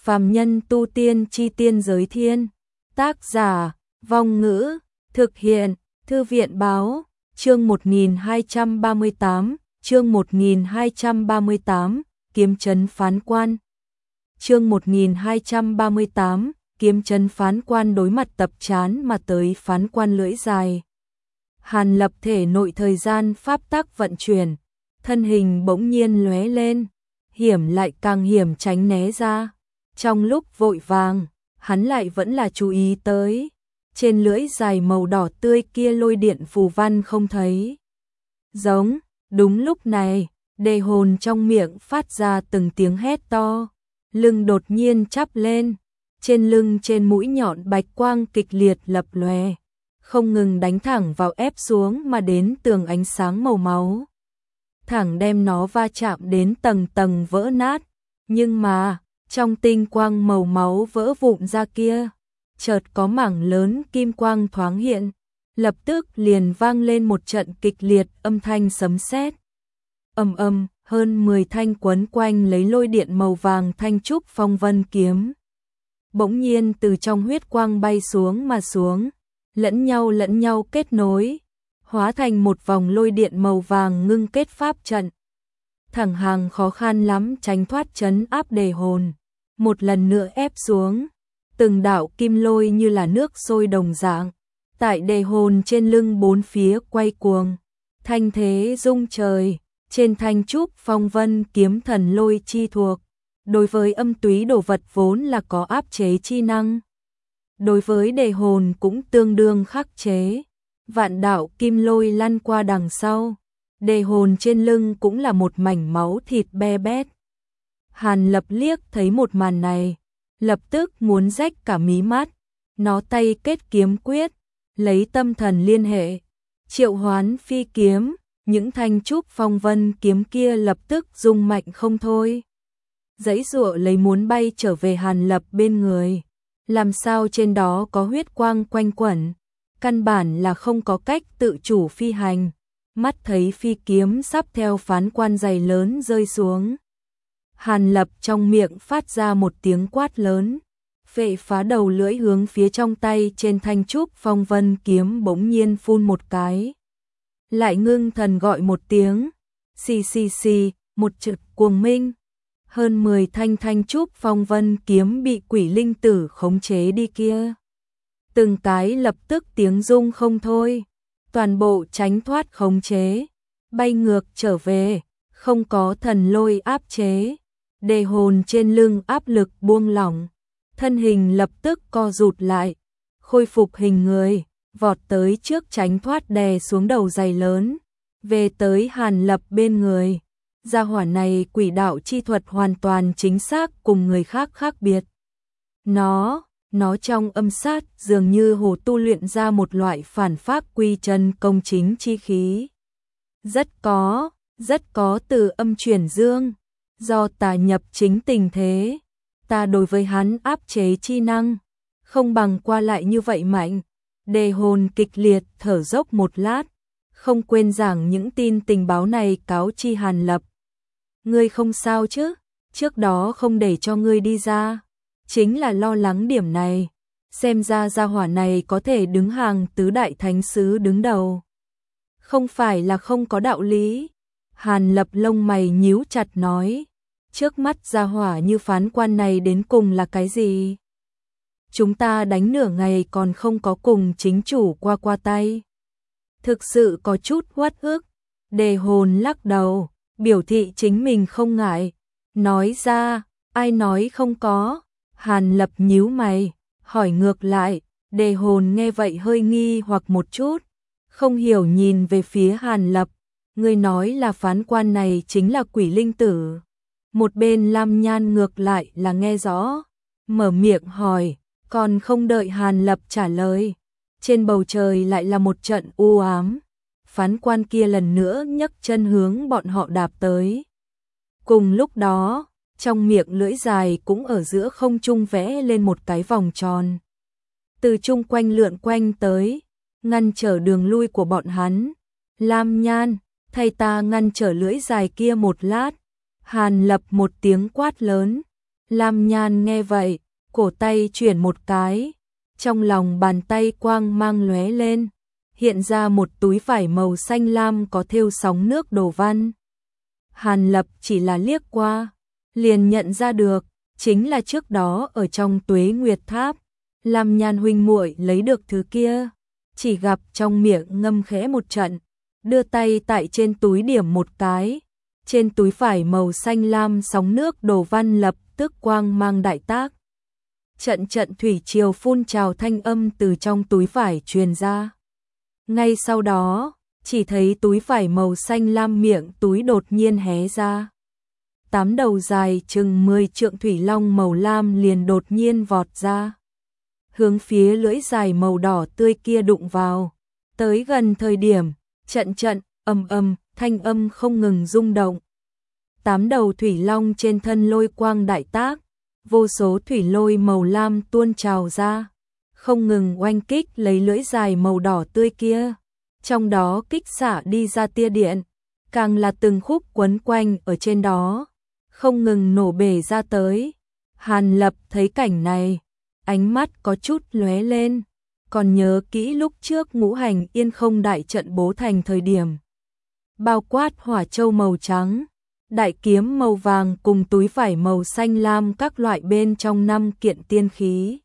Phàm nhân tu tiên chi tiên giới thiên. Tác giả, Vong Ngữ, thực hiện, Thư viện Báo, chương 1238, chương 1238, kiếm trấn phán quan. Chương 1238, kiếm trấn phán quan đối mặt tập chán mà tới phán quan lưỡi dài. Hàn Lập thể nội thời gian pháp tắc vận chuyển, thân hình bỗng nhiên lóe lên, hiểm lại càng hiểm tránh né ra. Trong lúc vội vàng, hắn lại vẫn là chú ý tới, trên lưỡi dài màu đỏ tươi kia lôi điện phù văn không thấy. Giống, đúng lúc này, đề hồn trong miệng phát ra từng tiếng hét to, lưng đột nhiên chắp lên, trên lưng trên mũi nhọn bạch quang kịch liệt lập lòe, không ngừng đánh thẳng vào ép xuống mà đến tường ánh sáng màu máu. Thẳng đem nó va chạm đến tầng tầng vỡ nát, nhưng mà, trong tinh quang màu máu vỡ vụn ra kia, chợt có mảng lớn kim quang thoáng hiện, lập tức liền vang lên một trận kịch liệt âm thanh sấm sét. Ầm ầm, hơn 10 thanh quấn quanh lấy lôi điện màu vàng thanh trúc phong vân kiếm. Bỗng nhiên từ trong huyết quang bay xuống mà xuống, lẫn nhau kết nối, hóa thành một vòng lôi điện màu vàng ngưng kết pháp trận. Thẳng hàng khó khăn lắm tránh thoát trấn áp đề hồn, một lần nữa ép xuống, từng đạo kim lôi như là nước sôi đồng dạng, tại đề hồn trên lưng bốn phía quay cuồng, thanh thế rung trời, trên thanh trúc phong vân kiếm thần lôi chi thuộc, đối với âm túy đồ vật vốn là có áp chế chi năng. Đối với đề hồn cũng tương đương khắc chế, vạn đạo kim lôi lăn qua đằng sau, đề hồn trên lưng cũng là một mảnh máu thịt be bét. Hàn Lập liếc thấy một màn này, lập tức muốn rách cả mí mắt, nó tay kết kiếm quyết, lấy tâm thần liên hệ, triệu hoán phi kiếm, những thanh trúc phong vân kiếm kia lập tức rung mạnh không thôi. Giãy giụa lấy muốn bay trở về Hàn Lập bên người, làm sao trên đó có huyết quang quanh quẩn, căn bản là không có cách tự chủ phi hành. Mắt thấy phi kiếm sắp theo phán quan dày lớn rơi xuống, Hàn Lập trong miệng phát ra một tiếng quát lớn, phệ phá đầu lưỡi hướng phía trong tay trên thanh trúc phong vân kiếm bỗng nhiên phun một cái. Lại ngưng thần gọi một tiếng, xì xì xì, một trận cuồng minh. Hơn 10 thanh trúc phong vân kiếm bị quỷ linh tử khống chế đi kia. Từng cái lập tức tiếng rung không thôi, toàn bộ tránh thoát khống chế, bay ngược trở về, không có thần lôi áp chế. Đề hồn trên lưng áp lực buông lỏng, thân hình lập tức co rụt lại, khôi phục hình người, vọt tới trước tránh thoát đè xuống đầu dày lớn, về tới Hàn Lập bên người. Gia hỏa này quỷ đạo chi thuật hoàn toàn chính xác cùng người khác khác biệt. Nó trong âm sát dường như hồ tu luyện ra một loại phản pháp quy chân công chính chi khí. Rất có từ âm chuyển dương, do tà nhập chính tình thế, ta đối với hắn áp chế chi năng, không bằng qua lại như vậy mạnh. Đề hồn kịch liệt thở dốc một lát, không quên giảng những tin tình báo này cáo chi Hàn Lập. Ngươi không sao chứ, trước đó không để cho ngươi đi ra, chính là lo lắng điểm này, xem ra gia hỏa này có thể đứng hàng tứ đại thánh sứ đứng đầu. Không phải là không có đạo lý. Hàn Lập lông mày nhíu chặt nói, trước mắt gia hỏa như phán quan này đến cùng là cái gì? Chúng ta đánh nửa ngày còn không có cùng chính chủ qua tay. Thực sự có chút uất ức. Đề hồn lắc đầu, biểu thị chính mình không ngại. Nói ra, ai nói không có? Hàn Lập nhíu mày, hỏi ngược lại. Đề hồn nghe vậy hơi nghi hoặc một chút, không hiểu nhìn về phía Hàn Lập. Người nói là phán quan này chính là quỷ linh tử. Một bên Lam Nhan ngược lại là nghe rõ, mở miệng hỏi, còn không đợi Hàn Lập trả lời. Trên bầu trời lại là một trận u ám, phán quan kia lần nữa nhấc chân hướng bọn họ đạp tới. Cùng lúc đó, trong miệng lưỡi dài cũng ở giữa không trung vẽ lên một cái vòng tròn. Từ chung quanh lượn quanh tới, ngăn trở đường lui của bọn hắn. Lam Nhan, thay ta ngăn trở lưỡi dài kia một lát. Hàn Lập một tiếng quát lớn, Lam Nhan nghe vậy, cổ tay chuyển một cái, trong lòng bàn tay quang mang lóe lên, hiện ra một túi vải màu xanh lam có thêu sóng nước đồ văn. Hàn Lập chỉ là liếc qua, liền nhận ra được, chính là trước đó ở trong Tuế Nguyệt Tháp, Lam Nhan huynh muội lấy được thứ kia, chỉ gặp trong miệng ngâm khẽ một trận, đưa tay tại trên túi điểm một cái, trên túi vải màu xanh lam sóng nước đồ văn lập tức quang mang đại tác. Trận trận thủy triều phun trào thanh âm từ trong túi vải truyền ra. Ngay sau đó, chỉ thấy túi vải màu xanh lam miệng túi đột nhiên hé ra. 8 đầu dài chừng 10 trượng thủy long màu lam liền đột nhiên vọt ra. Hướng phía lưỡi dài màu đỏ tươi kia đụng vào. Tới gần thời điểm, trận trận, ầm ầm, thanh âm không ngừng rung động. 8 đầu thủy long trên thân lôi quang đại tác, vô số thủy lôi màu lam tuôn trào ra, không ngừng oanh kích lấy lưỡi dài màu đỏ tươi kia. Trong đó kích xả đi ra tia điện, càng là từng khúc quấn quanh ở trên đó, không ngừng nổ bể ra tới. Hàn Lập thấy cảnh này, ánh mắt có chút lóe lên, còn nhớ kỹ lúc trước Ngũ Hành Yên Không đại trận bố thành thời điểm. Bao quát hỏa châu màu trắng, đại kiếm màu vàng cùng túi vải màu xanh lam các loại bên trong 5 kiện tiên khí,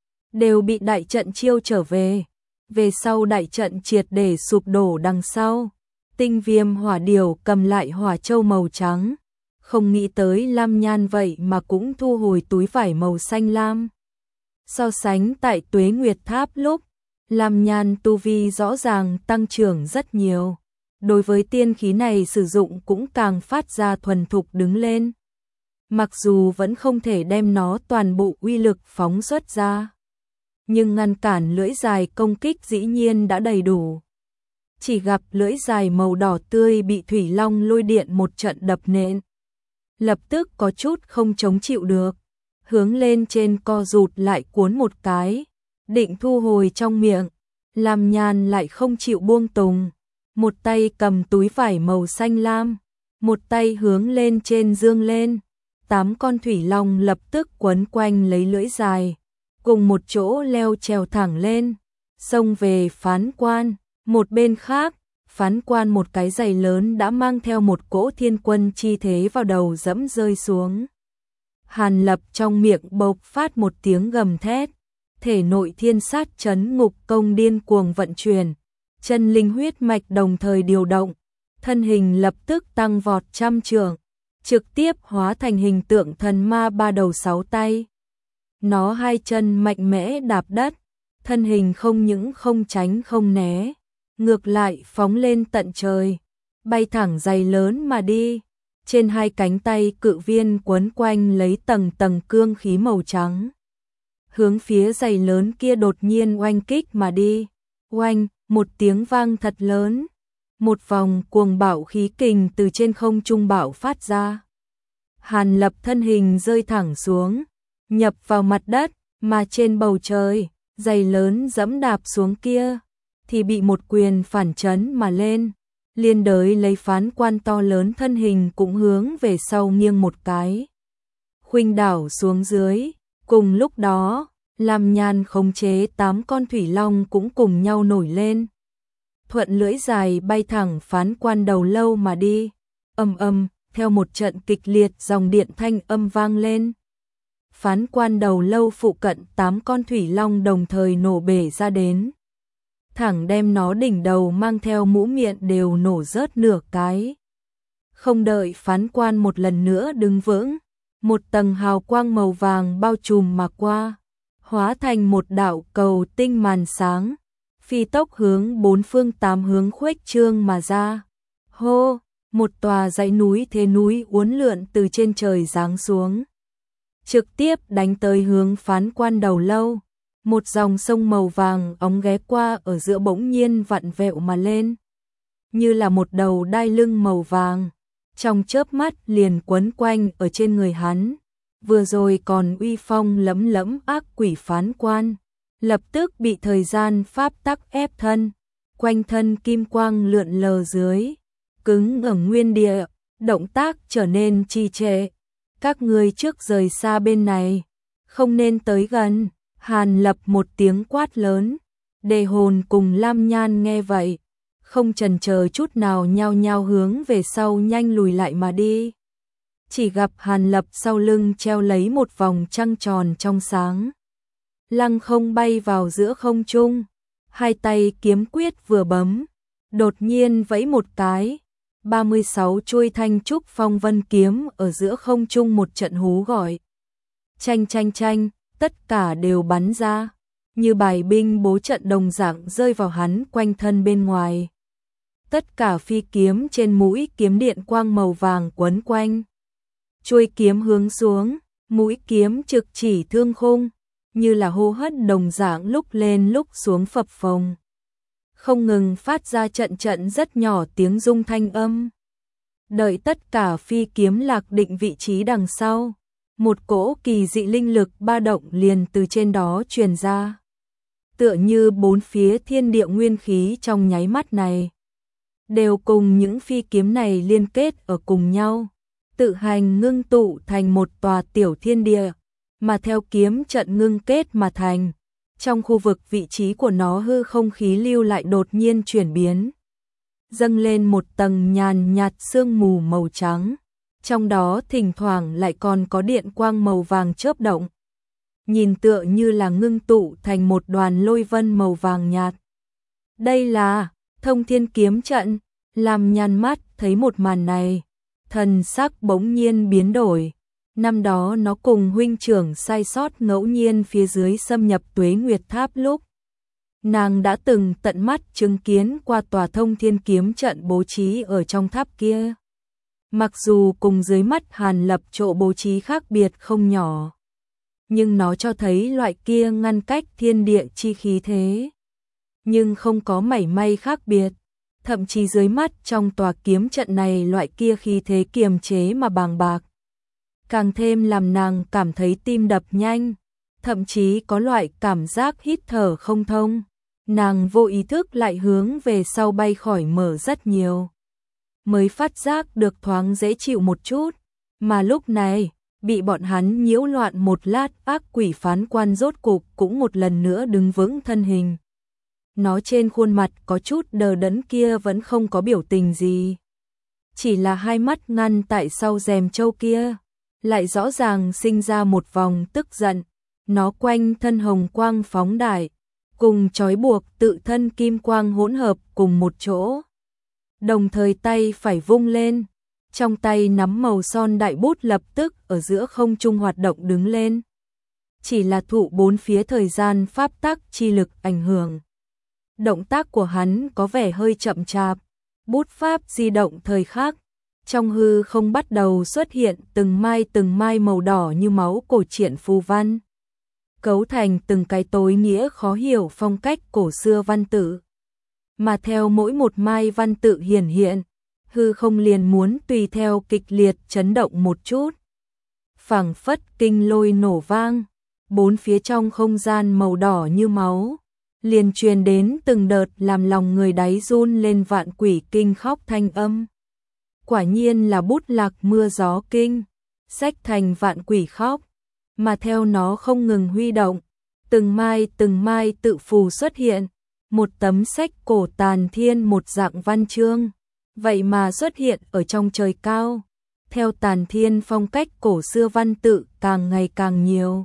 đều bị đại trận chiêu trở về. Về sau đại trận triệt để sụp đổ đằng sau, Tinh Viêm Hỏa Điểu cầm lại hỏa châu màu trắng, không nghĩ tới Lam Nhan vậy mà cũng thu hồi túi vải màu xanh lam. So sánh tại Tuế Nguyệt Tháp lúc, Lam Nhan tu vi rõ ràng tăng trưởng rất nhiều. Đối với tiên khí này sử dụng cũng càng phát ra thuần thục đứng lên. Mặc dù vẫn không thể đem nó toàn bộ uy lực phóng xuất ra, nhưng ngăn cản lưỡi dài công kích dĩ nhiên đã đầy đủ. Chỉ gặp lưỡi dài màu đỏ tươi bị thủy long lôi điện một trận đập nện, lập tức có chút không chống chịu được, hướng lên trên co rụt lại cuốn một cái, định thu hồi trong miệng. Lam Nhan lại không chịu buông tùng, một tay cầm túi vải màu xanh lam, một tay hướng lên trên dương lên. 8 con thủy long lập tức quấn quanh lấy lưỡi dài, cùng một chỗ leo trèo thẳng lên, xông về phán quan. Một bên khác, phán quan một cái giày lớn đã mang theo một cỗ thiên quân chi thế vào đầu dẫm rơi xuống. Hàn Lập trong miệng bộc phát một tiếng gầm thét, thể nội thiên sát chấn ngục công điên cuồng vận chuyển, chân linh huyết mạch đồng thời điều động, thân hình lập tức tăng vọt 100 trượng, trực tiếp hóa thành hình tượng thần ma 3 đầu 6 tay. Nó 2 chân mạnh mẽ đạp đất, thân hình không những không tránh không né, ngược lại phóng lên tận trời, bay thẳng giày lớn mà đi. Trên 2 cánh tay cự viên quấn quanh lấy tầng tầng cương khí màu trắng, hướng phía giày lớn kia đột nhiên oanh kích mà đi. Oanh, một tiếng vang thật lớn, một vòng cuồng bạo khí kình từ trên không trung bạo phát ra. Hàn Lập thân hình rơi thẳng xuống, nhập vào mặt đất, mà trên bầu trời, giày lớn dẫm đạp xuống kia, thì bị một quyền phản chấn mà lên, liên đới lấy phán quan to lớn thân hình cũng hướng về sau nghiêng một cái, khuynh đảo xuống dưới. Cùng lúc đó, Lam Nhan khống chế 8 con thủy long cũng cùng nhau nổi lên, thuận lưỡi dài bay thẳng phán quan đầu lâu mà đi. Ầm ầm, theo một trận kịch liệt dòng điện thanh âm vang lên, phán quan đầu lâu phụ cận 8 con thủy long đồng thời nổ bể ra đến, thẳng đem nó đỉnh đầu mang theo mũ miệng đều nổ rớt nửa cái. Không đợi phán quan một lần nữa đứng vững, một tầng hào quang màu vàng bao trùm mà qua, hóa thành một đạo cầu tinh màn sáng, phi tốc hướng 4 phương 8 hướng khuếch trương mà ra. Hô, một tòa dãy núi thế núi uốn lượn từ trên trời giáng xuống, trực tiếp đánh tới hướng phán quan đầu lâu. Một dòng sông màu vàng óng ghé qua ở giữa bỗng nhiên vặn vẹo mà lên, như là một đầu đai lưng màu vàng, trong chớp mắt liền quấn quanh ở trên người hắn. Vừa rồi còn uy phong lẫm lẫm ác quỷ phán quan, lập tức bị thời gian pháp tắc ép thân, quanh thân kim quang lượn lờ dưới, cứng ở nguyên địa, động tác trở nên trì trệ. các ngươi trước rời xa bên này, không nên tới gần. Hàn Lập một tiếng quát lớn, Đề Hồn cùng Lam Nhan nghe vậy, không chần chờ chút nào nhao nhao hướng về sau nhanh lùi lại mà đi. Chỉ gặp Hàn Lập sau lưng treo lấy một vòng trăng tròn trong sáng. Lăng không bay vào giữa không trung, hai tay kiếm quyết vừa bấm, đột nhiên vẫy một cái, 36 chuôi thanh trúc phong vân kiếm ở giữa không trung một trận hú gọi. Chanh chanh chanh, tất cả đều bắn ra, như bài binh bố trận đồng dạng rơi vào hắn quanh thân bên ngoài. Tất cả phi kiếm trên mũi kiếm điện quang màu vàng quấn quanh. Chuôi kiếm hướng xuống, mũi kiếm trực chỉ thương khung, như là hô hất đồng dạng lúc lên lúc xuống phập phồng. Không ngừng phát ra trận trận rất nhỏ tiếng rung thanh âm. Đợi tất cả phi kiếm lạc định vị trí đằng sau, một cỗ kỳ dị linh lực ba động liền từ trên đó truyền ra. Tựa như bốn phía thiên địa nguyên khí trong nháy mắt này đều cùng những phi kiếm này liên kết ở cùng nhau, tự hành ngưng tụ thành một tòa tiểu thiên địa, mà theo kiếm trận ngưng kết mà thành. Trong khu vực vị trí của nó hư không khí lưu lại đột nhiên chuyển biến, dâng lên một tầng nhàn nhạt sương mù màu trắng, trong đó thỉnh thoảng lại còn có điện quang màu vàng chớp động, nhìn tựa như là ngưng tụ thành một đoàn lôi vân màu vàng nhạt. Đây là Thông Thiên kiếm trận. Lam Nhan mắt thấy một màn này, thần sắc bỗng nhiên biến đổi. Năm đó nó cùng huynh trưởng sai sót ngẫu nhiên phía dưới xâm nhập Tuế Nguyệt Tháp lúc, nàng đã từng tận mắt chứng kiến qua tòa Thông Thiên kiếm trận bố trí ở trong tháp kia. Mặc dù cùng dưới mắt Hàn Lập chỗ bố trí khác biệt không nhỏ, nhưng nó cho thấy loại kia ngăn cách thiên địa chi khí thế, nhưng không có mảy may khác biệt. Thậm chí dưới mắt trong tòa kiếm trận này loại kia khí thế kiềm chế mà bàng bạc, càng thêm làm nàng cảm thấy tim đập nhanh, thậm chí có loại cảm giác hít thở không thông. Nàng vô ý thức lại hướng về sau bay khỏi mở rất nhiều, mới phát giác được thoáng dễ chịu một chút, mà lúc này, bị bọn hắn nhiễu loạn một lát, ác quỷ phán quan rốt cục cũng một lần nữa đứng vững thân hình. Nó trên khuôn mặt có chút đờ đẫn kia vẫn không có biểu tình gì, chỉ là hai mắt ngăn tại sau rèm trâu kia lại rõ ràng sinh ra một vòng tức giận. Nó quanh thân hồng quang phóng đại, cùng trói buộc tự thân kim quang hỗn hợp cùng một chỗ, đồng thời tay phải vung lên, trong tay nắm màu son đại bút lập tức ở giữa không trung hoạt động đứng lên. Chỉ là thụ bốn phía thời gian pháp tắc chi lực ảnh hưởng, động tác của hắn có vẻ hơi chậm chạp, bút pháp di động thời khắc, trong hư không bắt đầu xuất hiện từng mai màu đỏ như máu cổ truyện phù văn, cấu thành từng cái tối nghĩa khó hiểu phong cách cổ xưa văn tự. Mà theo mỗi một mai văn tự hiển hiện, hư không liền muốn tùy theo kịch liệt chấn động một chút. Phảng phất kinh lôi nổ vang, bốn phía trong không gian màu đỏ như máu, liền truyền đến từng đợt làm lòng người đáy run lên vạn quỷ kinh khóc thanh âm. Quả nhiên là bút lạc mưa gió kinh, xách thành vạn quỷ khóc, mà theo nó không ngừng huy động, từng mai tự phù xuất hiện, một tấm sách cổ tàn thiên một dạng văn chương, vậy mà xuất hiện ở trong trời cao, theo tàn thiên phong cách cổ xưa văn tự càng ngày càng nhiều,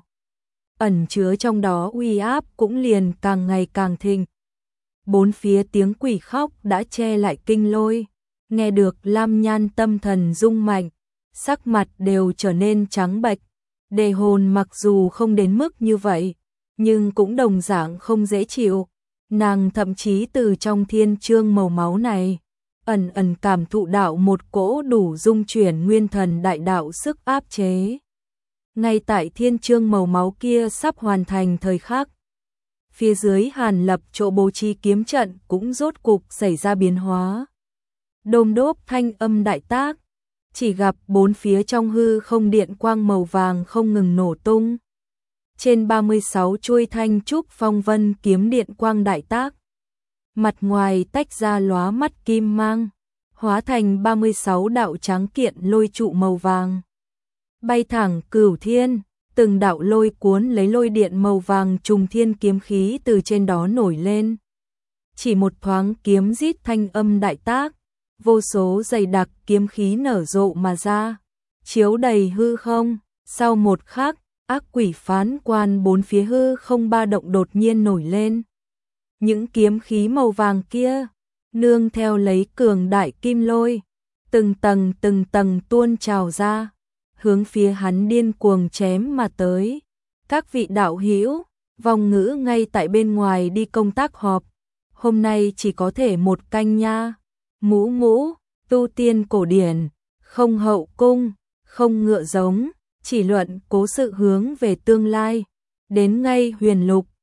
ẩn chứa trong đó uy áp cũng liền càng ngày càng thịnh. Bốn phía tiếng quỷ khóc đã che lại kinh lôi, nghe được Lam Nhan tâm thần rung mạnh, sắc mặt đều trở nên trắng bệch. Đề Hồn mặc dù không đến mức như vậy, nhưng cũng đồng dạng không dễ chịu. Nàng thậm chí từ trong thiên chương màu máu này, ẩn ẩn cảm thụ đạo một cỗ đủ dung chuyển nguyên thần đại đạo sức áp chế. Ngay tại thiên chương màu máu kia sắp hoàn thành thời khắc, phía dưới Hàn Lập chỗ bố trí kiếm trận cũng rốt cục xảy ra biến hóa. Đôm đốp thanh âm đại tác, chỉ gặp bốn phía trong hư không điện quang màu vàng không ngừng nổ tung. Trên 36 chuôi thanh trúc phong vân kiếm điện quang đại tác, mặt ngoài tách ra lóa mắt kim mang, hóa thành 36 đạo tráng kiện lôi trụ màu vàng. bay thẳng cửu thiên, từng đạo lôi cuốn lấy lôi điện màu vàng trùng thiên kiếm khí từ trên đó nổi lên. Chỉ một thoáng kiếm rít thanh âm đại tác, vô số dày đặc kiếm khí nở rộ mà ra, chiếu đầy hư không. Sau một khắc, ác quỷ phán quan bốn phía hư không ba động đột nhiên nổi lên. Những kiếm khí màu vàng kia, nương theo lấy cường đại kim lôi, từng tầng tuôn trào ra, hướng phía hắn điên cuồng chém mà tới. Các vị đạo hữu, Vong Ngữ ngay tại bên ngoài đi công tác họp, hôm nay chỉ có thể một canh nha. Mũ mũ, tu tiên cổ điển, không hậu cung, không ngựa giống, chỉ luận cố sự hướng về tương lai, đến ngay huyền lục,